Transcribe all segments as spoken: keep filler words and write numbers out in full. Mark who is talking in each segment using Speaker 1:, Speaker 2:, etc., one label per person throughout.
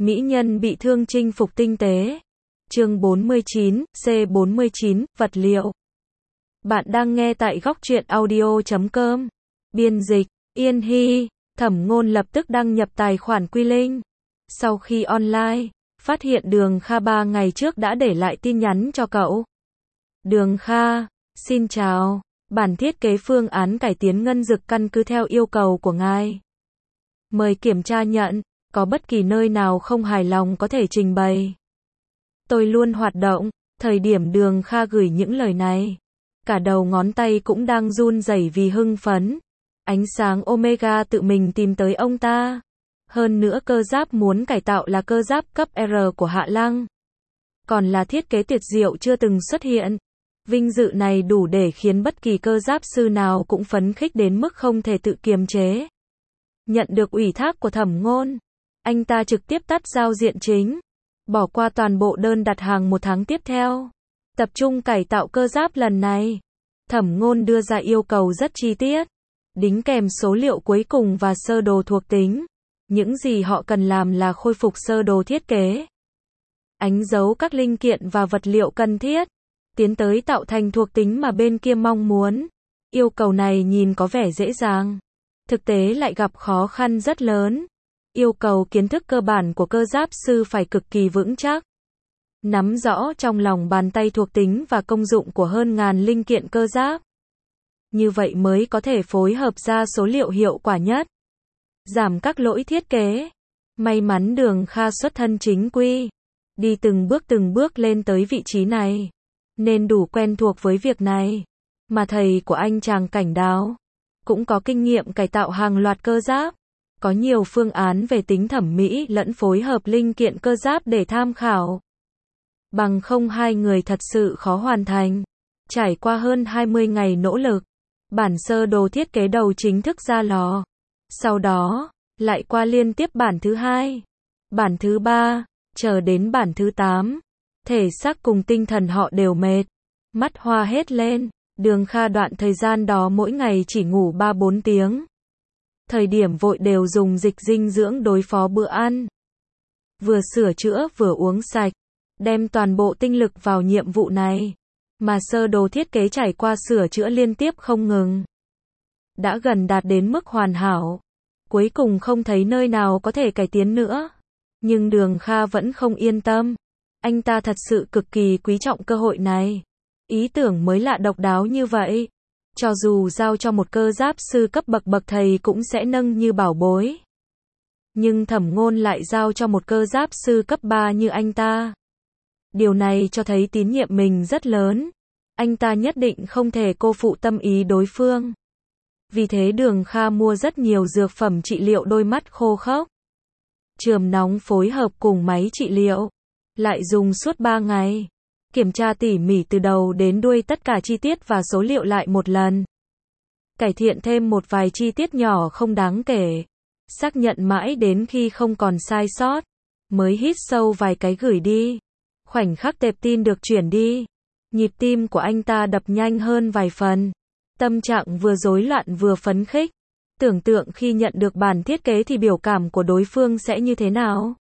Speaker 1: Mỹ nhân bị thương chinh phục tinh tế. Chương bốn mươi chín, C bốn mươi chín, vật liệu. Bạn đang nghe tại góc truyện audio chấm com. Biên dịch, Yên Hy. Thẩm Ngôn lập tức đăng nhập tài khoản Quy Linh. Sau khi online, phát hiện Đường Kha ba ngày trước đã để lại tin nhắn cho cậu. Đường Kha, xin chào. Bản thiết kế phương án cải tiến ngân dực căn cứ theo yêu cầu của ngài. Mời kiểm tra nhận, có bất kỳ nơi nào không hài lòng có thể trình bày. Tôi luôn hoạt động, thời điểm Đường Kha gửi những lời này. Cả đầu ngón tay cũng đang run rẩy vì hưng phấn. Ánh sáng Omega tự mình tìm tới ông ta. Hơn nữa cơ giáp muốn cải tạo là cơ giáp cấp R của Hạ Lăng. Còn là thiết kế tuyệt diệu chưa từng xuất hiện. Vinh dự này đủ để khiến bất kỳ cơ giáp sư nào cũng phấn khích đến mức không thể tự kiềm chế. Nhận được ủy thác của Thẩm Ngôn, anh ta trực tiếp tắt giao diện chính, bỏ qua toàn bộ đơn đặt hàng một tháng tiếp theo. Tập trung cải tạo cơ giáp lần này. Thẩm Ngôn đưa ra yêu cầu rất chi tiết, đính kèm số liệu cuối cùng và sơ đồ thuộc tính. Những gì họ cần làm là khôi phục sơ đồ thiết kế, đánh dấu các linh kiện và vật liệu cần thiết, tiến tới tạo thành thuộc tính mà bên kia mong muốn. Yêu cầu này nhìn có vẻ dễ dàng, thực tế lại gặp khó khăn rất lớn. Yêu cầu kiến thức cơ bản của cơ giáp sư phải cực kỳ vững chắc, nắm rõ trong lòng bàn tay thuộc tính và công dụng của hơn ngàn linh kiện cơ giáp. Như vậy mới có thể phối hợp ra số liệu hiệu quả nhất, giảm các lỗi thiết kế. May mắn Đường Kha xuất thân chính quy, đi từng bước từng bước lên tới vị trí này, nên đủ quen thuộc với việc này. Mà thầy của anh chàng Cảnh Đáo cũng có kinh nghiệm cải tạo hàng loạt cơ giáp, có nhiều phương án về tính thẩm mỹ lẫn phối hợp linh kiện cơ giáp để tham khảo. Bằng không hai người thật sự khó hoàn thành. Trải qua hơn hai mươi ngày nỗ lực, bản sơ đồ thiết kế đầu chính thức ra lò. Sau đó, lại qua liên tiếp bản thứ hai, bản thứ ba, chờ đến bản thứ tám. Thể xác cùng tinh thần họ đều mệt, mắt hoa hết lên. Đường Kha đoạn thời gian đó mỗi ngày chỉ ngủ ba bốn tiếng. Thời điểm vội đều dùng dịch dinh dưỡng đối phó bữa ăn. Vừa sửa chữa vừa uống sạch, đem toàn bộ tinh lực vào nhiệm vụ này. Mà sơ đồ thiết kế trải qua sửa chữa liên tiếp không ngừng, đã gần đạt đến mức hoàn hảo. Cuối cùng không thấy nơi nào có thể cải tiến nữa. Nhưng Đường Kha vẫn không yên tâm. Anh ta thật sự cực kỳ quý trọng cơ hội này. Ý tưởng mới lạ độc đáo như vậy, cho dù giao cho một cơ giáp sư cấp bậc bậc thầy cũng sẽ nâng như bảo bối. Nhưng Thẩm Ngôn lại giao cho một cơ giáp sư cấp ba như anh ta. Điều này cho thấy tín nhiệm mình rất lớn. Anh ta nhất định không thể cô phụ tâm ý đối phương. Vì thế Đường Kha mua rất nhiều dược phẩm trị liệu đôi mắt khô khốc. Chườm nóng phối hợp cùng máy trị liệu, lại dùng suốt ba ngày. Kiểm tra tỉ mỉ từ đầu đến đuôi tất cả chi tiết và số liệu lại một lần. Cải thiện thêm một vài chi tiết nhỏ không đáng kể. Xác nhận mãi đến khi không còn sai sót, mới hít sâu vài cái gửi đi. Khoảnh khắc tệp tin được chuyển đi, nhịp tim của anh ta đập nhanh hơn vài phần. Tâm trạng vừa rối loạn vừa phấn khích. Tưởng tượng khi nhận được bản thiết kế thì biểu cảm của đối phương sẽ như thế nào?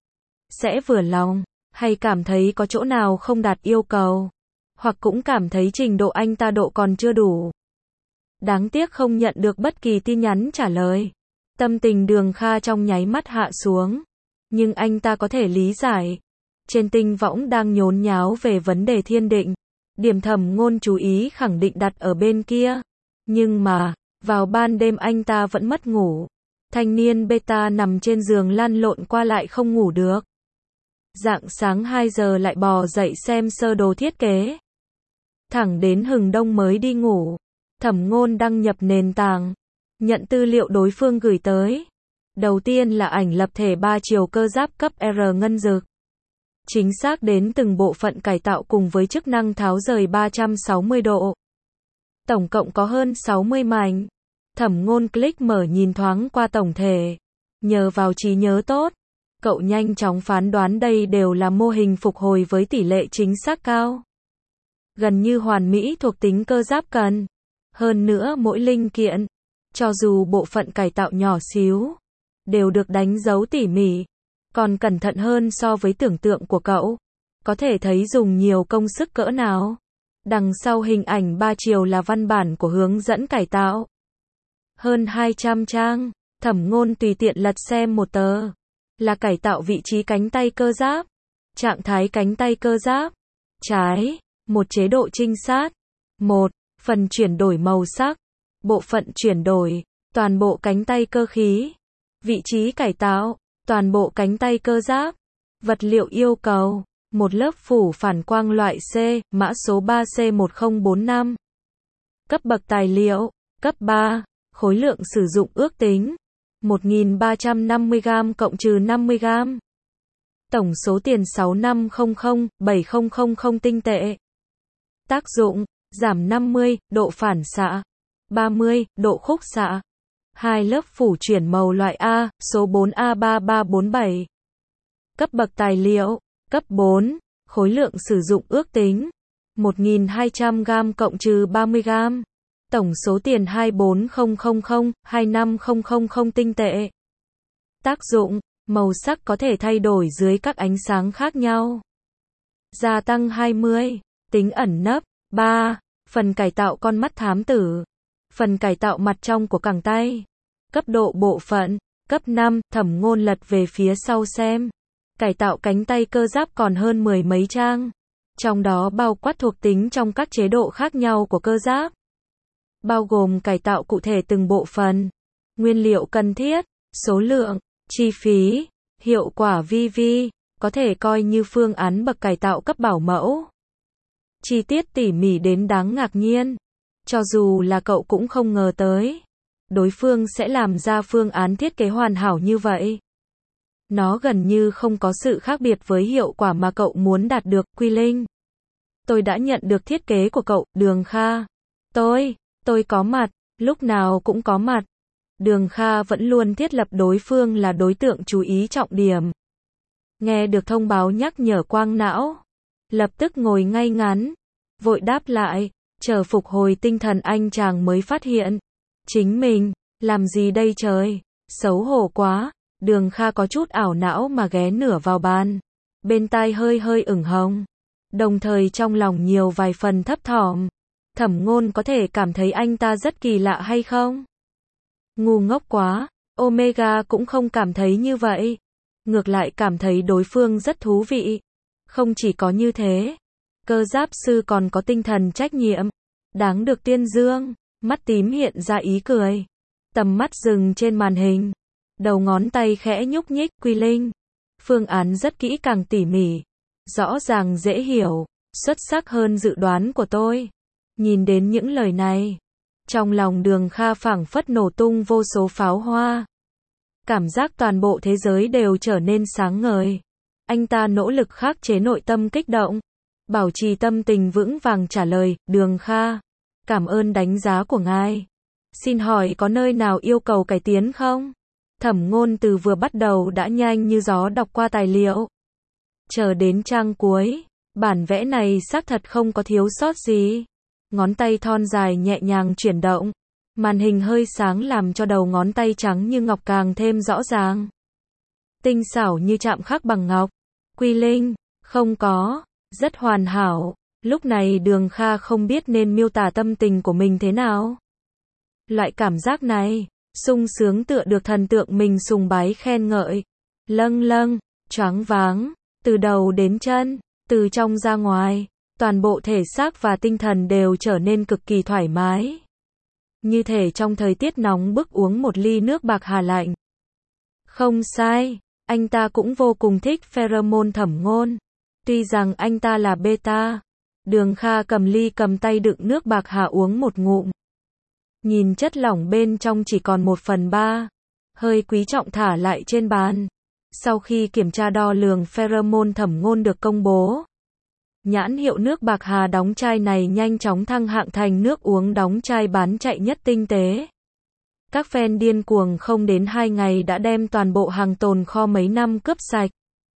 Speaker 1: Sẽ vừa lòng, hay cảm thấy có chỗ nào không đạt yêu cầu, hoặc cũng cảm thấy trình độ anh ta độ còn chưa đủ. Đáng tiếc không nhận được bất kỳ tin nhắn trả lời. Tâm tình Đường Kha trong nháy mắt hạ xuống. Nhưng anh ta có thể lý giải. Trên tinh võng đang nhốn nháo về vấn đề thiên định. Điểm Thẩm Ngôn chú ý khẳng định đặt ở bên kia. Nhưng mà, vào ban đêm anh ta vẫn mất ngủ. Thanh niên beta nằm trên giường lăn lộn qua lại không ngủ được. Rạng sáng hai giờ lại bò dậy xem sơ đồ thiết kế. Thẳng đến hừng đông mới đi ngủ. Thẩm Ngôn đăng nhập nền tảng, nhận tư liệu đối phương gửi tới. Đầu tiên là ảnh lập thể ba chiều cơ giáp cấp R ngân dực. Chính xác đến từng bộ phận cải tạo cùng với chức năng tháo rời ba trăm sáu mươi độ. Tổng cộng có hơn sáu mươi mảnh. Thẩm Ngôn click mở nhìn thoáng qua tổng thể. Nhờ vào trí nhớ tốt, cậu nhanh chóng phán đoán đây đều là mô hình phục hồi với tỷ lệ chính xác cao. Gần như hoàn mỹ thuộc tính cơ giáp cần. Hơn nữa mỗi linh kiện, cho dù bộ phận cải tạo nhỏ xíu, đều được đánh dấu tỉ mỉ. Còn cẩn thận hơn so với tưởng tượng của cậu. Có thể thấy dùng nhiều công sức cỡ nào. Đằng sau hình ảnh ba chiều là văn bản của hướng dẫn cải tạo. Hơn hai trăm trang, Thẩm Ngôn tùy tiện lật xem một tờ. Là cải tạo vị trí cánh tay cơ giáp. Trạng thái cánh tay cơ giáp. Trái, một chế độ trinh sát. Một, phần chuyển đổi màu sắc. Bộ phận chuyển đổi, toàn bộ cánh tay cơ khí. Vị trí cải tạo, toàn bộ cánh tay cơ giáp. Vật liệu yêu cầu, một lớp phủ phản quang loại C, mã số ba C một không bốn năm. Cấp bậc tài liệu, cấp ba, khối lượng sử dụng ước tính, một nghìn ba trăm năm mươi gam cộng trừ năm mươi gam. Tổng số tiền sáu nghìn năm trăm phẩy bảy nghìn tinh tệ. Tác dụng, giảm năm mươi, độ phản xạ, ba mươi, độ khúc xạ. Hai lớp phủ chuyển màu loại A, số bốn A ba ba bốn bảy. Cấp bậc tài liệu, cấp bốn, khối lượng sử dụng ước tính, một nghìn hai trăm gam cộng trừ ba mươi gam. Tổng số tiền hai mươi bốn nghìn, hai mươi lăm nghìn tinh tệ. Tác dụng, màu sắc có thể thay đổi dưới các ánh sáng khác nhau. Gia tăng hai mươi, tính ẩn nấp. ba. Phần cải tạo con mắt thám tử. Phần cải tạo mặt trong của cẳng tay. Cấp độ bộ phận, cấp năm, Thẩm Ngôn lật về phía sau xem. Cải tạo cánh tay cơ giáp còn hơn mười mấy trang. Trong đó bao quát thuộc tính trong các chế độ khác nhau của cơ giáp. Bao gồm cải tạo cụ thể từng bộ phận, nguyên liệu cần thiết, số lượng, chi phí, hiệu quả vi vi, có thể coi như phương án bậc cải tạo cấp bảo mẫu. Chi tiết tỉ mỉ đến đáng ngạc nhiên. Cho dù là cậu cũng không ngờ tới. Đối phương sẽ làm ra phương án thiết kế hoàn hảo như vậy. Nó gần như không có sự khác biệt với hiệu quả mà cậu muốn đạt được, Quy Linh. Tôi đã nhận được thiết kế của cậu, Đường Kha. Tôi, tôi có mặt, lúc nào cũng có mặt. Đường Kha vẫn luôn thiết lập đối phương là đối tượng chú ý trọng điểm. Nghe được thông báo nhắc nhở quang não. Lập tức ngồi ngay ngắn. Vội đáp lại, chờ phục hồi tinh thần anh chàng mới phát hiện. Chính mình, làm gì đây trời, xấu hổ quá. Đường Kha có chút ảo não mà ghé nửa vào bàn. Bên tai hơi hơi ửng hồng. Đồng thời trong lòng nhiều vài phần thấp thỏm. Thẩm Ngôn có thể cảm thấy anh ta rất kỳ lạ hay không? Ngu ngốc quá, Omega cũng không cảm thấy như vậy. Ngược lại cảm thấy đối phương rất thú vị. Không chỉ có như thế, cơ giáp sư còn có tinh thần trách nhiệm. Đáng được tuyên dương. Mắt tím hiện ra ý cười. Tầm mắt dừng trên màn hình. Đầu ngón tay khẽ nhúc nhích, Quy Linh. Phương án rất kỹ càng tỉ mỉ. Rõ ràng dễ hiểu. Xuất sắc hơn dự đoán của tôi. Nhìn đến những lời này. Trong lòng Đường Kha phảng phất nổ tung vô số pháo hoa. Cảm giác toàn bộ thế giới đều trở nên sáng ngời. Anh ta nỗ lực khắc chế nội tâm kích động. Bảo trì tâm tình vững vàng trả lời, Đường Kha. Cảm ơn đánh giá của ngài. Xin hỏi có nơi nào yêu cầu cải tiến không? Thẩm Ngôn từ vừa bắt đầu đã nhanh như gió đọc qua tài liệu. Chờ đến trang cuối, bản vẽ này xác thật không có thiếu sót gì. Ngón tay thon dài nhẹ nhàng chuyển động. Màn hình hơi sáng làm cho đầu ngón tay trắng như ngọc càng thêm rõ ràng. Tinh xảo như chạm khắc bằng ngọc. Quy Linh, không có, rất hoàn hảo. Lúc này Đường Kha không biết nên miêu tả tâm tình của mình thế nào. Loại cảm giác này, sung sướng tựa được thần tượng mình sùng bái khen ngợi. Lâng lâng, choáng váng, từ đầu đến chân, từ trong ra ngoài, toàn bộ thể xác và tinh thần đều trở nên cực kỳ thoải mái. Như thể trong thời tiết nóng bức uống một ly nước bạc hà lạnh. Không sai, anh ta cũng vô cùng thích pheromone Thẩm Ngôn. Tuy rằng anh ta là beta. Đường Kha cầm ly cầm tay đựng nước bạc hà uống một ngụm. Nhìn chất lỏng bên trong chỉ còn một phần ba. Hơi quý trọng thả lại trên bàn. Sau khi kiểm tra đo lường pheromone Thẩm Ngôn được công bố. Nhãn hiệu nước bạc hà đóng chai này nhanh chóng thăng hạng thành nước uống đóng chai bán chạy nhất tinh tế. Các fan điên cuồng không đến hai ngày đã đem toàn bộ hàng tồn kho mấy năm cướp sạch.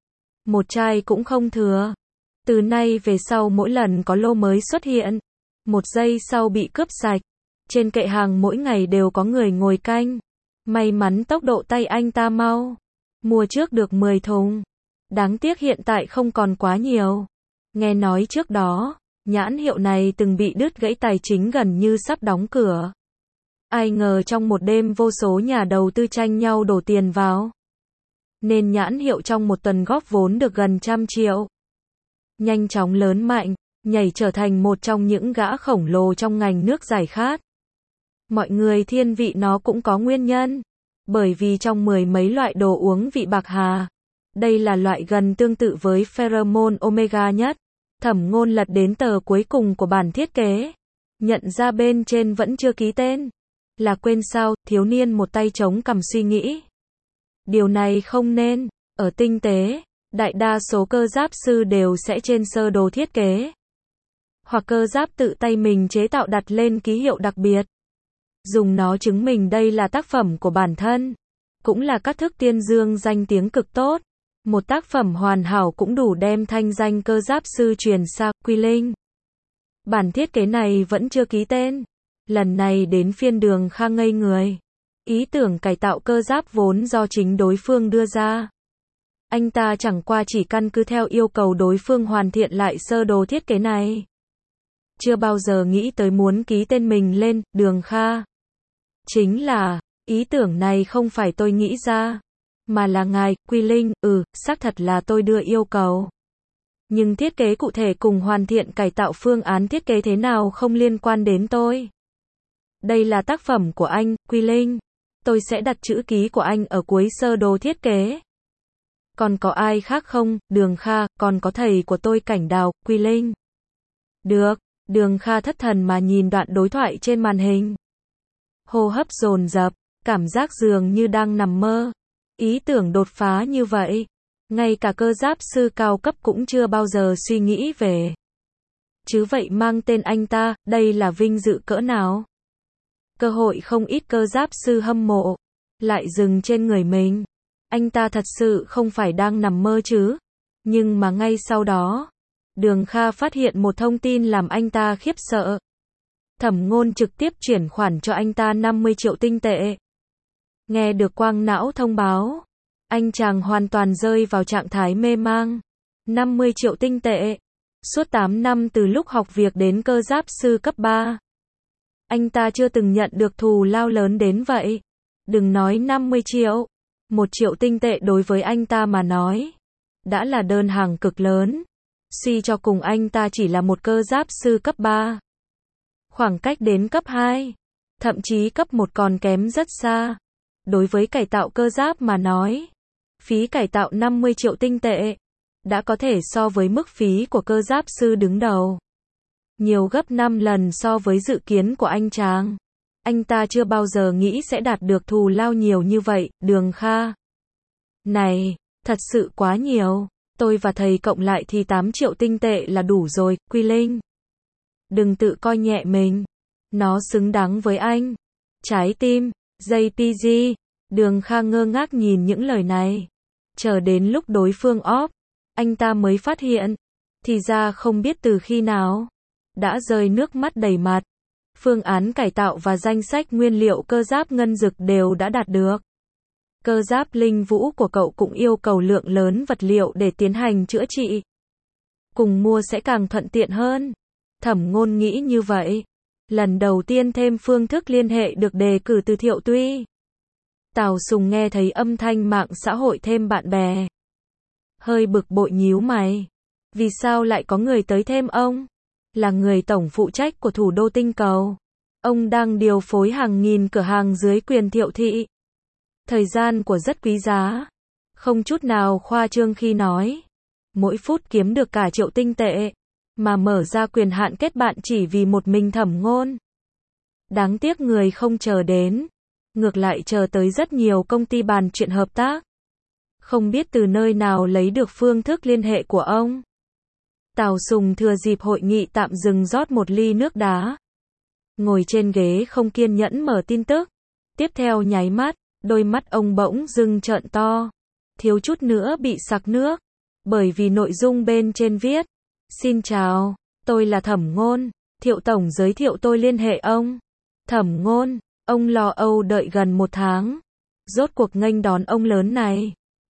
Speaker 1: Một chai cũng không thừa. Từ nay về sau mỗi lần có lô mới xuất hiện, một giây sau bị cướp sạch. Trên kệ hàng mỗi ngày đều có người ngồi canh. May mắn tốc độ tay anh ta mau. Mua trước được mười thùng. Đáng tiếc hiện tại không còn quá nhiều. Nghe nói trước đó, nhãn hiệu này từng bị đứt gãy tài chính gần như sắp đóng cửa. Ai ngờ trong một đêm vô số nhà đầu tư tranh nhau đổ tiền vào. Nên nhãn hiệu trong một tuần góp vốn được gần trăm triệu. Nhanh chóng lớn mạnh, nhảy trở thành một trong những gã khổng lồ trong ngành nước giải khát. Mọi người thiên vị nó cũng có nguyên nhân. Bởi vì trong mười mấy loại đồ uống vị bạc hà, đây là loại gần tương tự với pheromone omega nhất. Thẩm Ngôn lật đến tờ cuối cùng của bản thiết kế. Nhận ra bên trên vẫn chưa ký tên. Là quên sao, thiếu niên một tay chống cằm suy nghĩ. Điều này không nên. Ở tinh tế, đại đa số cơ giáp sư đều sẽ trên sơ đồ thiết kế. Hoặc cơ giáp tự tay mình chế tạo đặt lên ký hiệu đặc biệt. Dùng nó chứng minh đây là tác phẩm của bản thân. Cũng là các thức tiên dương danh tiếng cực tốt. Một tác phẩm hoàn hảo cũng đủ đem thanh danh cơ giáp sư truyền xa Quy Linh. Bản thiết kế này vẫn chưa ký tên. Lần này đến phiên Đường Kha ngây người. Ý tưởng cải tạo cơ giáp vốn do chính đối phương đưa ra. Anh ta chẳng qua chỉ căn cứ theo yêu cầu đối phương hoàn thiện lại sơ đồ thiết kế này. Chưa bao giờ nghĩ tới muốn ký tên mình lên, Đường Kha. Chính là, ý tưởng này không phải tôi nghĩ ra. Mà là ngài, Quy Linh, ừ, xác thật là tôi đưa yêu cầu. Nhưng thiết kế cụ thể cùng hoàn thiện cải tạo phương án thiết kế thế nào không liên quan đến tôi. Đây là tác phẩm của anh, Quy Linh. Tôi sẽ đặt chữ ký của anh ở cuối sơ đồ thiết kế. Còn có ai khác không, Đường Kha, còn có thầy của tôi Cảnh Đào, Quy Linh. Được, Đường Kha thất thần mà nhìn đoạn đối thoại trên màn hình. Hô hấp dồn dập, cảm giác dường như đang nằm mơ. Ý tưởng đột phá như vậy, ngay cả cơ giáp sư cao cấp cũng chưa bao giờ suy nghĩ về. Chứ vậy mang tên anh ta, đây là vinh dự cỡ nào? Cơ hội không ít cơ giáp sư hâm mộ, lại dừng trên người mình. Anh ta thật sự không phải đang nằm mơ chứ? Nhưng mà ngay sau đó, Đường Kha phát hiện một thông tin làm anh ta khiếp sợ. Thẩm Ngôn trực tiếp chuyển khoản cho anh ta năm mươi triệu tinh tệ. Nghe được quang não thông báo, anh chàng hoàn toàn rơi vào trạng thái mê mang. năm mươi triệu tinh tệ. Suốt tám năm từ lúc học việc đến cơ giáp sư cấp ba. Anh ta chưa từng nhận được thù lao lớn đến vậy. Đừng nói năm mươi triệu. Một triệu tinh tệ đối với anh ta mà nói. Đã là đơn hàng cực lớn. Suy cho cùng anh ta chỉ là một cơ giáp sư cấp ba. Khoảng cách đến cấp hai. Thậm chí cấp một còn kém rất xa. Đối với cải tạo cơ giáp mà nói. Phí cải tạo năm mươi triệu tinh tệ. Đã có thể so với mức phí của cơ giáp sư đứng đầu. Nhiều gấp năm lần so với dự kiến của anh chàng. Anh ta chưa bao giờ nghĩ sẽ đạt được thù lao nhiều như vậy, Đường Kha. Này, thật sự quá nhiều. Tôi và thầy cộng lại thì tám triệu tinh tệ là đủ rồi, Quy Linh. Đừng tự coi nhẹ mình. Nó xứng đáng với anh. Trái tim, gi pê giê. Đường Kha ngơ ngác nhìn những lời này. Chờ đến lúc đối phương óp, anh ta mới phát hiện. Thì ra không biết từ khi nào. Đã rơi nước mắt đầy mặt. Phương án cải tạo và danh sách nguyên liệu cơ giáp ngân dực đều đã đạt được. Cơ giáp linh vũ của cậu cũng yêu cầu lượng lớn vật liệu để tiến hành chữa trị. Cùng mua sẽ càng thuận tiện hơn. Thẩm Ngôn nghĩ như vậy. Lần đầu tiên thêm phương thức liên hệ được đề cử từ Thiệu Tuy. Tào Sùng nghe thấy âm thanh mạng xã hội thêm bạn bè. Hơi bực bội nhíu mày. Vì sao lại có người tới thêm ông? Là người tổng phụ trách của thủ đô tinh cầu. Ông đang điều phối hàng nghìn cửa hàng dưới quyền Thiệu thị. Thời gian của rất quý giá. Không chút nào khoa trương khi nói. Mỗi phút kiếm được cả triệu tinh tệ. Mà mở ra quyền hạn kết bạn chỉ vì một mình Thẩm Ngôn. Đáng tiếc người không chờ đến. Ngược lại chờ tới rất nhiều công ty bàn chuyện hợp tác. Không biết từ nơi nào lấy được phương thức liên hệ của ông. Tào Sùng thừa dịp hội nghị tạm dừng rót một ly nước đá. Ngồi trên ghế không kiên nhẫn mở tin tức. Tiếp theo nháy mắt, đôi mắt ông bỗng dưng trợn to. Thiếu chút nữa bị sặc nước. Bởi vì nội dung bên trên viết. Xin chào, tôi là Thẩm Ngôn. Thiệu Tổng giới thiệu tôi liên hệ ông. Thẩm Ngôn, ông lo âu đợi gần một tháng. Rốt cuộc nghênh đón ông lớn này.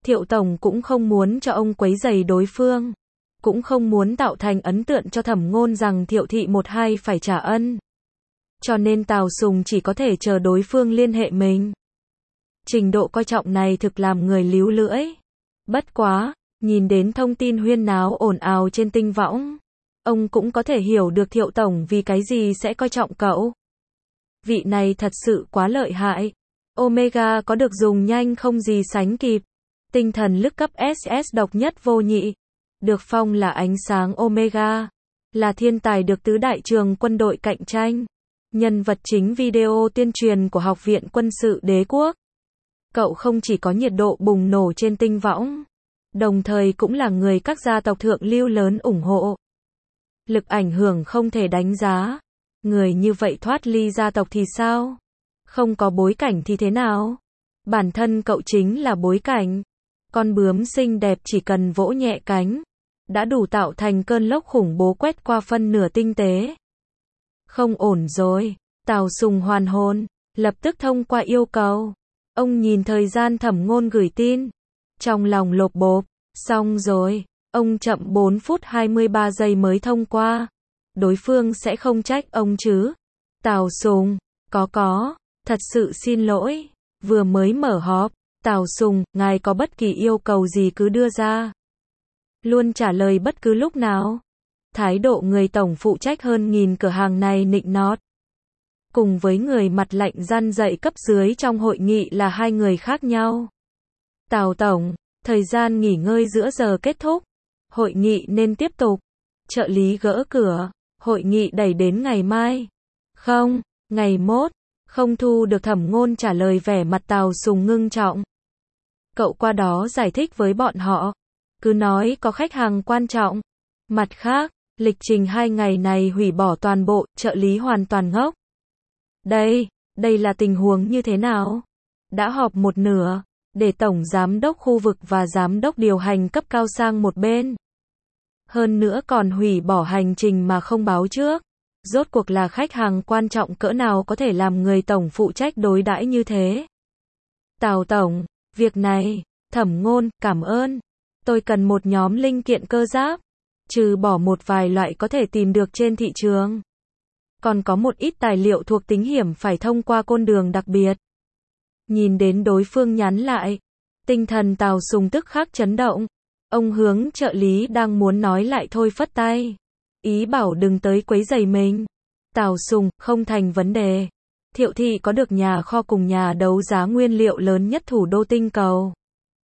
Speaker 1: Thiệu Tổng cũng không muốn cho ông quấy rầy đối phương. Cũng không muốn tạo thành ấn tượng cho Thẩm Ngôn rằng Thiệu thị một hai phải trả ân. Cho nên Tào Sùng chỉ có thể chờ đối phương liên hệ mình. Trình độ coi trọng này thực làm người líu lưỡi. Bất quá, nhìn đến thông tin huyên náo ồn ào trên tinh võng, ông cũng có thể hiểu được Thiệu Tổng vì cái gì sẽ coi trọng cậu. Vị này thật sự quá lợi hại. Omega có được dùng nhanh không gì sánh kịp. Tinh thần lực cấp ét ét độc nhất vô nhị. Được phong là ánh sáng Omega. Là thiên tài được tứ đại trường quân đội cạnh tranh. Nhân vật chính video tuyên truyền của Học viện Quân sự Đế quốc. Cậu không chỉ có nhiệt độ bùng nổ trên tinh võng, đồng thời cũng là người các gia tộc thượng lưu lớn ủng hộ. Lực ảnh hưởng không thể đánh giá. Người như vậy thoát ly gia tộc thì sao? Không có bối cảnh thì thế nào? Bản thân cậu chính là bối cảnh. Con bướm xinh đẹp chỉ cần vỗ nhẹ cánh, đã đủ tạo thành cơn lốc khủng bố quét qua phân nửa tinh tế. Không ổn rồi. Tào Sùng hoàn hồn, lập tức thông qua yêu cầu. Ông nhìn thời gian Thẩm Ngôn gửi tin. Trong lòng lộp bộp, xong rồi. Ông chậm bốn phút hai mươi ba giây mới thông qua. Đối phương sẽ không trách ông chứ? Tào Sùng, có có, thật sự xin lỗi. Vừa mới mở họp. Tào Sùng, ngài có bất kỳ yêu cầu gì cứ đưa ra. Luôn trả lời bất cứ lúc nào. Thái độ người tổng phụ trách hơn nghìn cửa hàng này nịnh nọt. Cùng với người mặt lạnh răn dạy cấp dưới trong hội nghị là hai người khác nhau. Tào Tổng, thời gian nghỉ ngơi giữa giờ kết thúc. Hội nghị nên tiếp tục. Trợ lý gỡ cửa. Hội nghị đẩy đến ngày mai. Không, ngày mốt. Không thu được Thẩm Ngôn trả lời, vẻ mặt Tào Sùng ngưng trọng. Cậu qua đó giải thích với bọn họ. Cứ nói có khách hàng quan trọng. Mặt khác, lịch trình hai ngày này hủy bỏ toàn bộ, trợ lý hoàn toàn ngốc. Đây, đây là tình huống như thế nào? Đã họp một nửa, để tổng giám đốc khu vực và giám đốc điều hành cấp cao sang một bên. Hơn nữa còn hủy bỏ hành trình mà không báo trước. Rốt cuộc là khách hàng quan trọng cỡ nào có thể làm người tổng phụ trách đối đãi như thế? Tào Tổng, việc này, Thẩm Ngôn, cảm ơn. Tôi cần một nhóm linh kiện cơ giáp. Trừ bỏ một vài loại có thể tìm được trên thị trường. Còn có một ít tài liệu thuộc tính hiểm phải thông qua con đường đặc biệt. Nhìn đến đối phương nhắn lại. Tinh thần Tào Sùng tức khắc chấn động. Ông hướng trợ lý đang muốn nói lại thôi phất tay. Ý bảo đừng tới quấy rầy mình. Tào Sùng, không thành vấn đề. Thiệu thị có được nhà kho cùng nhà đấu giá nguyên liệu lớn nhất thủ đô tinh cầu.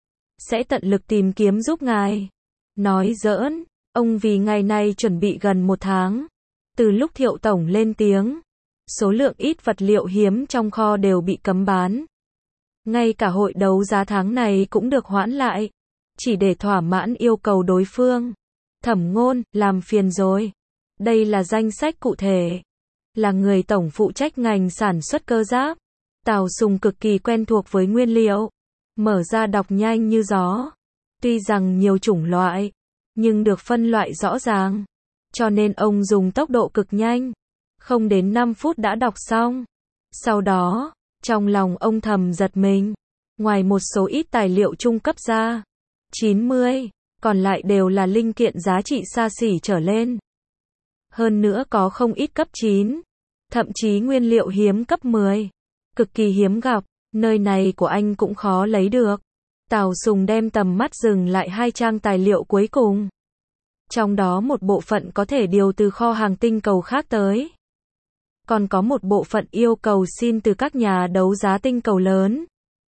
Speaker 1: Sẽ tận lực tìm kiếm giúp ngài. Nói giỡn, ông vì ngày này chuẩn bị gần một tháng. Từ lúc Thiệu Tổng lên tiếng, số lượng ít vật liệu hiếm trong kho đều bị cấm bán. Ngay cả hội đấu giá tháng này cũng được hoãn lại. Chỉ để thỏa mãn yêu cầu đối phương. Thẩm Ngôn, làm phiền rồi. Đây là danh sách cụ thể. Là người tổng phụ trách ngành sản xuất cơ giáp. Tào Sùng cực kỳ quen thuộc với nguyên liệu. Mở ra đọc nhanh như gió. Tuy rằng nhiều chủng loại, nhưng được phân loại rõ ràng. Cho nên ông dùng tốc độ cực nhanh. Không đến năm phút đã đọc xong. Sau đó, trong lòng ông thầm giật mình. Ngoài một số ít tài liệu trung cấp ra, chín mươi, còn lại đều là linh kiện giá trị xa xỉ trở lên. Hơn nữa có không ít cấp chín, thậm chí nguyên liệu hiếm cấp mười. Cực kỳ hiếm gặp, nơi này của anh cũng khó lấy được. Tào Sùng đem tầm mắt dừng lại hai trang tài liệu cuối cùng. Trong đó một bộ phận có thể điều từ kho hàng tinh cầu khác tới. Còn có một bộ phận yêu cầu xin từ các nhà đấu giá tinh cầu lớn.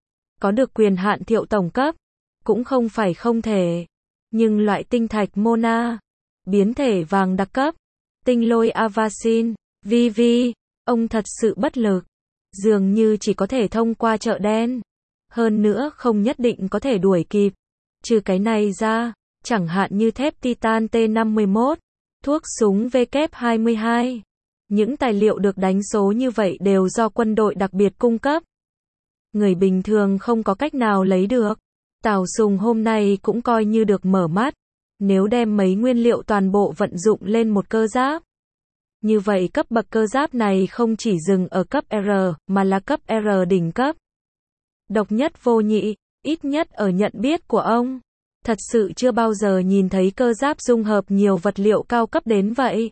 Speaker 1: Có được quyền hạn Thiệu Tổng cấp, cũng không phải không thể. Nhưng loại tinh thạch Mona, biến thể vàng đặc cấp, tinh lôi Avasin, vê vê, ông thật sự bất lực. Dường như chỉ có thể thông qua chợ đen. Hơn nữa không nhất định có thể đuổi kịp. Trừ cái này ra, chẳng hạn như thép Titan T năm mươi mốt, thuốc súng V K hai mươi hai. Những tài liệu được đánh số như vậy đều do quân đội đặc biệt cung cấp. Người bình thường không có cách nào lấy được. Tào Sùng hôm nay cũng coi như được mở mắt. Nếu đem mấy nguyên liệu toàn bộ vận dụng lên một cơ giáp. Như vậy cấp bậc cơ giáp này không chỉ dừng ở cấp R, mà là cấp R đỉnh cấp. Độc nhất vô nhị, Ít nhất ở nhận biết của ông, thật sự chưa bao giờ nhìn thấy cơ giáp dung hợp nhiều vật liệu cao cấp đến vậy.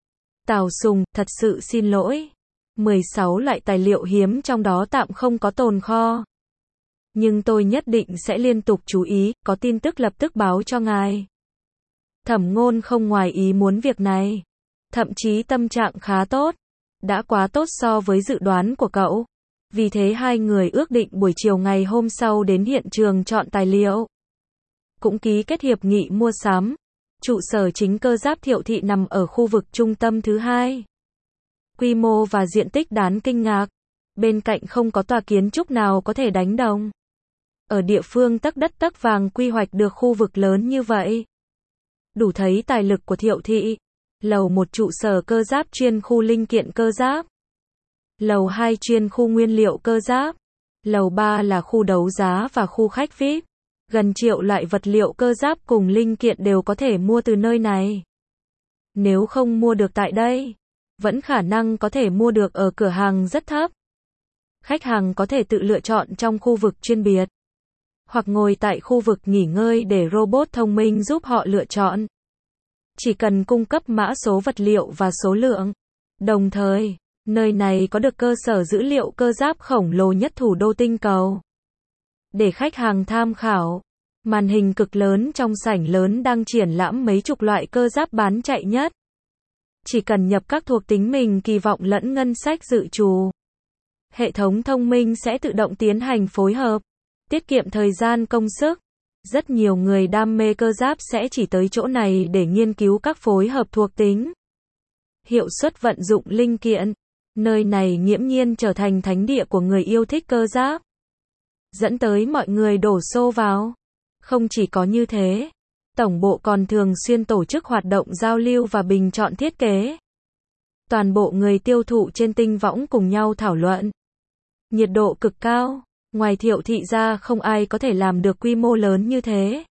Speaker 1: Tào Sùng, thật sự xin lỗi. mười sáu loại tài liệu hiếm trong đó tạm không có tồn kho. Nhưng tôi nhất định sẽ liên tục chú ý, có tin tức lập tức báo cho ngài. Thẩm Ngôn không ngoài ý muốn việc này. Thậm chí tâm trạng khá tốt. Đã quá tốt so với dự đoán của cậu. Vì thế hai người ước định buổi chiều ngày hôm sau đến hiện trường chọn tài liệu. Cũng ký kết hiệp nghị mua sắm. Trụ sở chính cơ giáp Thiệu Thị nằm ở khu vực trung tâm thứ hai. Quy mô và diện tích đáng kinh ngạc. Bên cạnh không có tòa kiến trúc nào có thể đánh đồng. Ở địa phương tấc đất tấc vàng quy hoạch được khu vực lớn như vậy. Đủ thấy tài lực của Thiệu Thị. Lầu một trụ sở cơ giáp chuyên khu linh kiện cơ giáp. Lầu hai chuyên khu nguyên liệu cơ giáp. Lầu ba là khu đấu giá và khu khách vi ai pi. Gần triệu loại vật liệu cơ giáp cùng linh kiện đều có thể mua từ nơi này. Nếu không mua được tại đây, vẫn khả năng có thể mua được ở cửa hàng rất thấp. Khách hàng có thể tự lựa chọn trong khu vực chuyên biệt. Hoặc ngồi tại khu vực nghỉ ngơi để robot thông minh giúp họ lựa chọn. Chỉ cần cung cấp mã số vật liệu và số lượng. Đồng thời, nơi này có được cơ sở dữ liệu cơ giáp khổng lồ nhất thủ đô tinh cầu. Để khách hàng tham khảo, màn hình cực lớn trong sảnh lớn đang triển lãm mấy chục loại cơ giáp bán chạy nhất. Chỉ cần nhập các thuộc tính mình kỳ vọng lẫn ngân sách dự trù. Hệ thống thông minh sẽ tự động tiến hành phối hợp, tiết kiệm thời gian công sức. Rất nhiều người đam mê cơ giáp sẽ chỉ tới chỗ này để nghiên cứu các phối hợp thuộc tính. Hiệu suất vận dụng linh kiện. Nơi này nghiễm nhiên trở thành thánh địa của người yêu thích cơ giáp. Dẫn tới mọi người đổ xô vào. Không chỉ có như thế, tổng bộ còn thường xuyên tổ chức hoạt động giao lưu và bình chọn thiết kế. Toàn bộ người tiêu thụ trên tinh võng cùng nhau thảo luận. Nhiệt độ cực cao, ngoài Thiệu Thị ra không ai có thể làm được quy mô lớn như thế.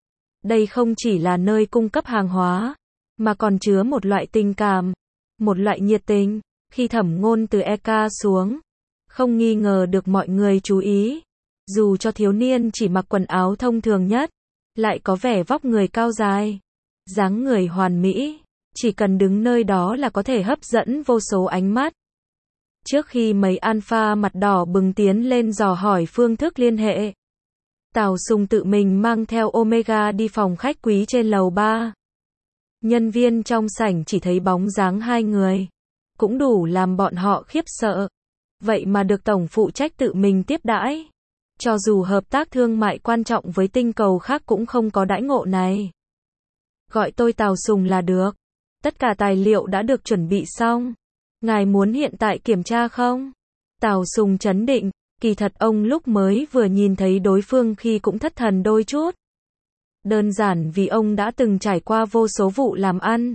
Speaker 1: Đây không chỉ là nơi cung cấp hàng hóa, mà còn chứa một loại tình cảm, một loại nhiệt tình. Khi Thẩm Ngôn từ e ca xuống, không nghi ngờ được mọi người chú ý. Dù cho thiếu niên chỉ mặc quần áo thông thường nhất, lại có vẻ vóc người cao dài, dáng người hoàn mỹ, chỉ cần đứng nơi đó là có thể hấp dẫn vô số ánh mắt. Trước khi mấy alpha mặt đỏ bừng tiến lên dò hỏi phương thức liên hệ, Tào Sùng tự mình mang theo Omega đi phòng khách quý trên lầu ba. Nhân viên trong sảnh chỉ thấy bóng dáng hai người, cũng đủ làm bọn họ khiếp sợ. Vậy mà được tổng phụ trách tự mình tiếp đãi. Cho dù hợp tác thương mại quan trọng với tinh cầu khác cũng không có đãi ngộ này. Gọi tôi Tào Sùng là được. Tất cả tài liệu đã được chuẩn bị xong. Ngài muốn hiện tại kiểm tra không? Tào Sùng trấn định. Kỳ thật ông lúc mới vừa nhìn thấy đối phương khi cũng thất thần đôi chút. Đơn giản vì ông đã từng trải qua vô số vụ làm ăn,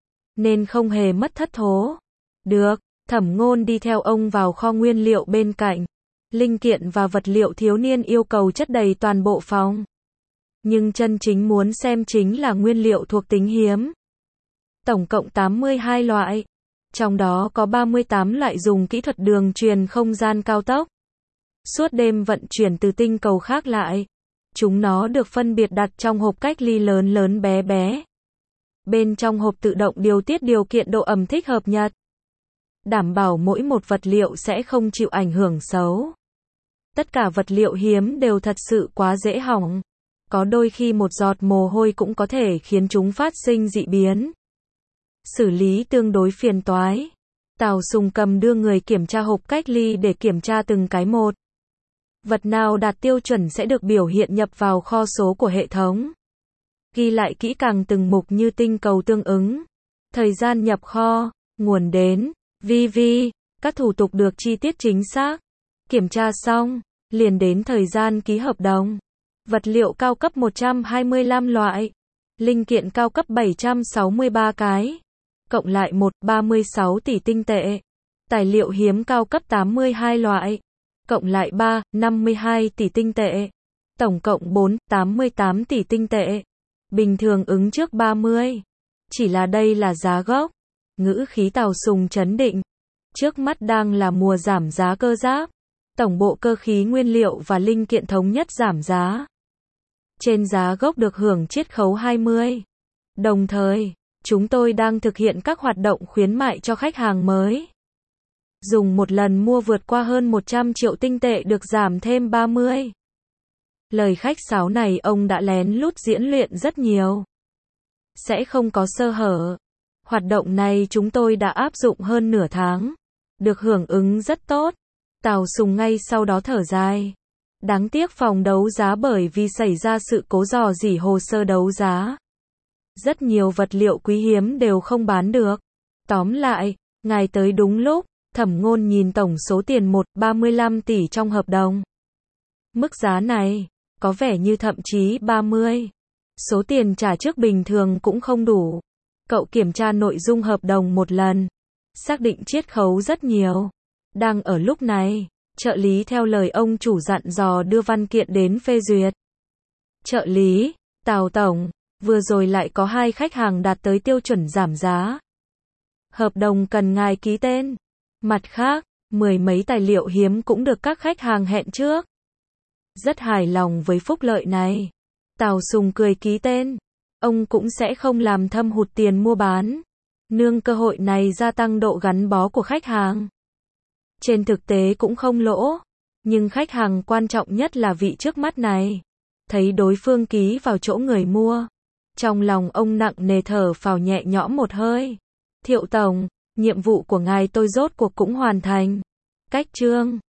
Speaker 1: nên không hề mất thất thố. Được, Thẩm Ngôn đi theo ông vào kho nguyên liệu bên cạnh. Linh kiện và vật liệu thiếu niên yêu cầu chất đầy toàn bộ phòng. Nhưng chân chính muốn xem chính là nguyên liệu thuộc tính hiếm. Tổng cộng tám mươi hai loại. Trong đó có ba mươi tám loại dùng kỹ thuật đường truyền không gian cao tốc. Suốt đêm vận chuyển từ tinh cầu khác lại. Chúng nó được phân biệt đặt trong hộp cách ly lớn lớn bé bé. Bên trong hộp tự động điều tiết điều kiện độ ẩm thích hợp nhất. Đảm bảo mỗi một vật liệu sẽ không chịu ảnh hưởng xấu. Tất cả vật liệu hiếm đều thật sự quá dễ hỏng. Có đôi khi một giọt mồ hôi cũng có thể khiến chúng phát sinh dị biến. Xử lý tương đối phiền toái. Tào Sùng cầm đưa người kiểm tra hộp cách ly để kiểm tra từng cái một. Vật nào đạt tiêu chuẩn sẽ được biểu hiện nhập vào kho số của hệ thống. Ghi lại kỹ càng từng mục như tinh cầu tương ứng, thời gian nhập kho, nguồn đến, vê vê, các thủ tục được chi tiết chính xác. Kiểm tra xong, liền đến thời gian ký hợp đồng. Vật liệu cao cấp một trăm hai mươi lăm loại, linh kiện cao cấp bảy trăm sáu mươi ba cái, cộng lại một phẩy ba mươi sáu tỷ tinh tệ. Tài liệu hiếm cao cấp tám mươi hai loại, cộng lại ba phẩy năm mươi hai tỷ tinh tệ. Tổng cộng bốn phẩy tám mươi tám tỷ tinh tệ. Bình thường ứng trước ba mươi. Chỉ là đây là giá gốc. Ngữ khí Tào Sùng trấn định. Trước mắt đang là mùa giảm giá cơ giáp. tổng bộ cơ khí nguyên liệu và linh kiện thống nhất giảm giá. Trên giá gốc được hưởng chiết khấu hai mươi. Đồng thời, chúng tôi đang thực hiện các hoạt động khuyến mại cho khách hàng mới. Dùng một lần mua vượt qua hơn một trăm triệu tinh tệ được giảm thêm ba mươi. Lời khách sáo này ông đã lén lút diễn luyện rất nhiều. Sẽ không có sơ hở. Hoạt động này chúng tôi đã áp dụng hơn nửa tháng. Được hưởng ứng rất tốt. Tào Sùng ngay sau đó thở dài. Đáng tiếc phòng đấu giá bởi vì xảy ra sự cố rò rỉ hồ sơ đấu giá. Rất nhiều vật liệu quý hiếm đều không bán được. Tóm lại, ngài tới đúng lúc. Thẩm Ngôn nhìn tổng số tiền một phẩy ba mươi lăm tỷ trong hợp đồng. Mức giá này, có vẻ như thậm chí ba mươi. Số tiền trả trước bình thường cũng không đủ. Cậu kiểm tra nội dung hợp đồng một lần. Xác định chiết khấu rất nhiều. Đang ở lúc này, trợ lý theo lời ông chủ dặn dò đưa văn kiện đến phê duyệt. Trợ lý, Tào Tổng, vừa rồi lại có hai khách hàng đạt tới tiêu chuẩn giảm giá. Hợp đồng cần ngài ký tên. Mặt khác, mười mấy tài liệu hiếm cũng được các khách hàng hẹn trước. Rất hài lòng với phúc lợi này. Tào Sùng cười ký tên. Ông cũng sẽ không làm thâm hụt tiền mua bán. Nương cơ hội này gia tăng độ gắn bó của khách hàng. Trên thực tế cũng không lỗ. Nhưng khách hàng quan trọng nhất là vị trước mắt này. Thấy đối phương ký vào chỗ người mua. Trong lòng ông nặng nề thở phào nhẹ nhõm một hơi. Thiệu Tổng, nhiệm vụ của ngài tôi rốt cuộc cũng hoàn thành. Cách chương